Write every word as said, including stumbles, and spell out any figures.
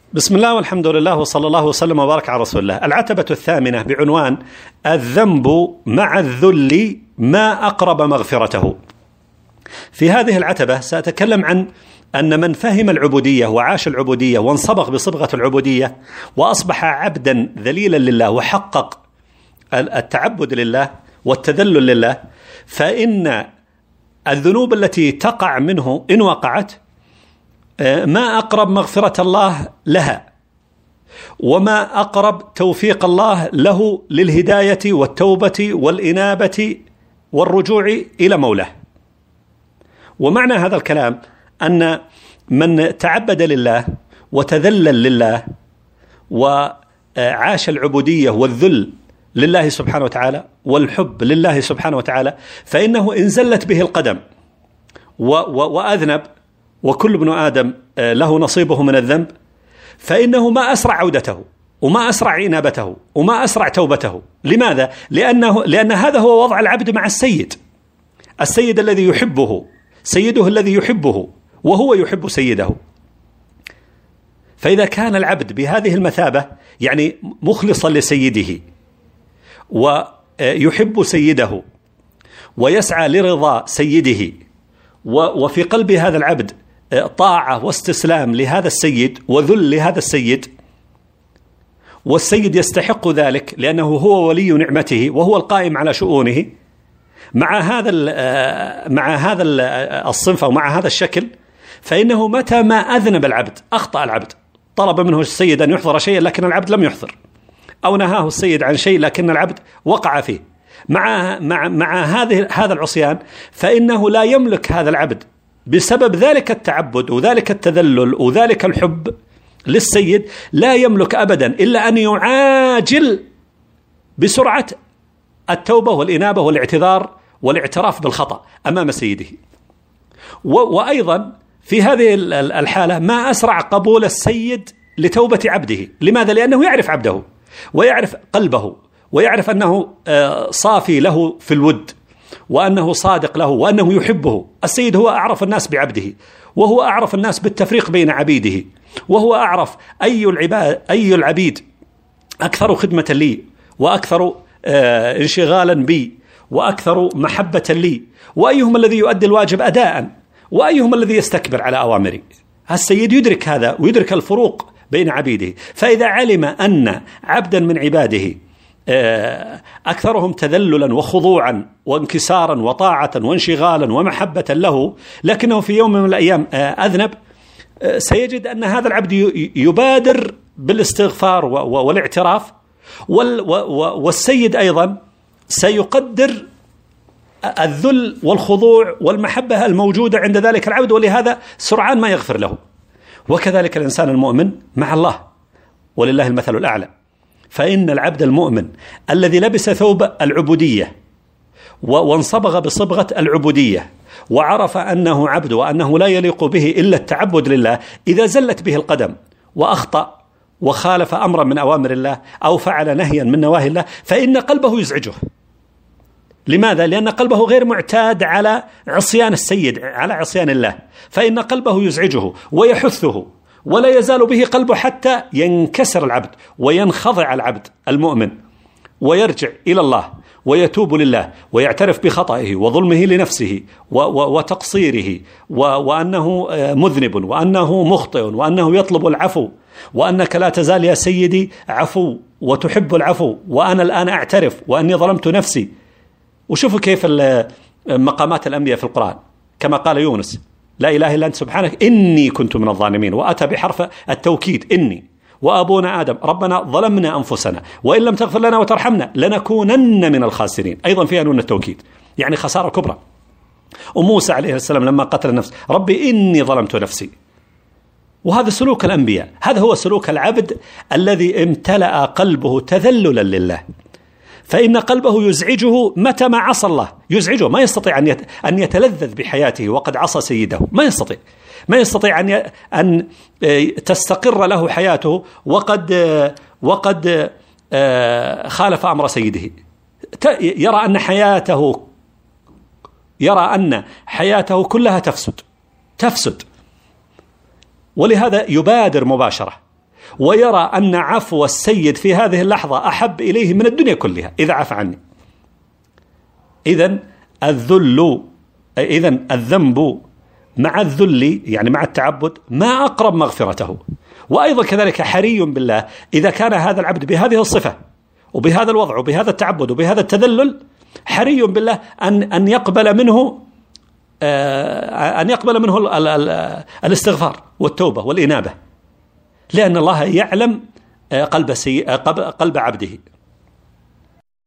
بسم الله والحمد لله وصلى الله وسلم وبارك على رسول الله. العتبة الثامنة بعنوان الذنب مع الذل ما أقرب مغفرته. في هذه العتبة سأتكلم عن أن من فهم العبودية وعاش العبودية وانصبغ بصبغة العبودية وأصبح عبدا ذليلا لله وحقق التعبد لله والتذلل لله، فإن الذنوب التي تقع منه إن وقعت ما أقرب مغفرة الله لها، وما أقرب توفيق الله له للهداية والتوبة والإنابة والرجوع إلى مولاه. ومعنى هذا الكلام أن من تعبد لله وتذلل لله وعاش العبودية والذل لله سبحانه وتعالى والحب لله سبحانه وتعالى، فإنه إن زلت به القدم وأذنب، وكل ابن آدم له نصيبه من الذنب، فإنه ما أسرع عودته وما أسرع إنابته وما أسرع توبته. لماذا؟ لأنه لأن هذا هو وضع العبد مع السيد، السيد الذي يحبه، سيده الذي يحبه وهو يحب سيده. فإذا كان العبد بهذه المثابة، يعني مخلصا لسيده ويحب سيده ويسعى لرضا سيده، وفي قلب هذا العبد طاعة واستسلام لهذا السيد وذل لهذا السيد، والسيد يستحق ذلك لأنه هو ولي نعمته وهو القائم على شؤونه، مع هذا مع هذا الصنف أو مع هذا الشكل، فإنه متى ما أذنب العبد، أخطأ العبد، طلب منه السيد أن يحضر شيئا لكن العبد لم يحضر، أو نهاه السيد عن شيء لكن العبد وقع فيه، مع مع مع هذه هذا العصيان، فإنه لا يملك هذا العبد بسبب ذلك التعبد وذلك التذلل وذلك الحب للسيد، لا يملك أبدا إلا أن يعاجل بسرعة التوبة والإنابة والاعتذار والاعتراف بالخطأ أمام سيده. وأيضا في هذه الحالة ما أسرع قبول السيد لتوبة عبده. لماذا؟ لأنه يعرف عبده ويعرف قلبه ويعرف أنه صافي له في الود وأنه صادق له وأنه يحبه. السيد هو أعرف الناس بعبده، وهو أعرف الناس بالتفريق بين عبيده، وهو أعرف أي العباد أي العبيد أكثر خدمة لي وأكثر انشغالا بي وأكثر محبة لي، وأيهم الذي يؤدي الواجب أداء وأيهم الذي يستكبر على أوامري. السيد يدرك هذا ويدرك الفروق بين عبيده. فإذا علم أن عبدا من عباده أكثرهم تذللا وخضوعا وانكسارا وطاعة وانشغالا ومحبة له، لكنه في يوم من الأيام أذنب، سيجد أن هذا العبد يبادر بالاستغفار والاعتراف، والسيد أيضا سيقدر الذل والخضوع والمحبة الموجودة عند ذلك العبد، ولهذا سرعان ما يغفر له. وكذلك الإنسان المؤمن مع الله، ولله المثل الأعلى. فإن العبد المؤمن الذي لبس ثوب العبودية وانصبغ بصبغة العبودية وعرف أنه عبد وأنه لا يليق به إلا التعبد لله، إذا زلت به القدم وأخطأ وخالف أمرا من أوامر الله أو فعل نهيا من نواهي الله، فإن قلبه يزعجه. لماذا؟ لأن قلبه غير معتاد على عصيان السيد، على عصيان الله، فإن قلبه يزعجه ويحثه، ولا يزال به قلبه حتى ينكسر العبد وينخضع العبد المؤمن ويرجع إلى الله ويتوب لله ويعترف بخطئه وظلمه لنفسه وتقصيره وأنه مذنب وأنه مخطئ وأنه يطلب العفو، وأنك لا تزال يا سيدي عفو وتحب العفو، وأنا الآن أعترف وأني ظلمت نفسي. وشوفوا كيف مقامات الأنبياء في القرآن، كما قال يونس: لا إله إلا أنت سبحانك إني كنت من الظالمين، وأتى بحرف التوكيد إني، وأبونا آدم ربنا ظلمنا أنفسنا وإن لم تغفر لنا وترحمنا لنكونن من الخاسرين، أيضا فيها نون التوكيد، يعني خسارة كبرى. وموسى عليه السلام لما قتل النفس: ربي إني ظلمت نفسي. وهذا سلوك الأنبياء، هذا هو سلوك العبد الذي امتلأ قلبه تذللا لله، فإن قلبه يزعجه متى ما عصى الله، يزعجه، ما يستطيع أن أن يتلذذ بحياته وقد عصى سيده، ما يستطيع ما يستطيع أن أن تستقر له حياته وقد وقد خالف أمر سيده. يرى أن حياته يرى أن حياته كلها تفسد تفسد ولهذا يبادر مباشرة ويرى أن عفو السيد في هذه اللحظة أحب إليه من الدنيا كلها إذا عفى عني. إذن الذل إذن الذنب مع الذل يعني مع التعبد ما أقرب مغفرته. وأيضا كذلك حري بالله إذا كان هذا العبد بهذه الصفة وبهذا الوضع وبهذا التعبد وبهذا التذلل، حري بالله أن أن يقبل منه أن يقبل منه الاستغفار والتوبة والإنابة، لأن الله يعلم قلب سي... قلب عبده.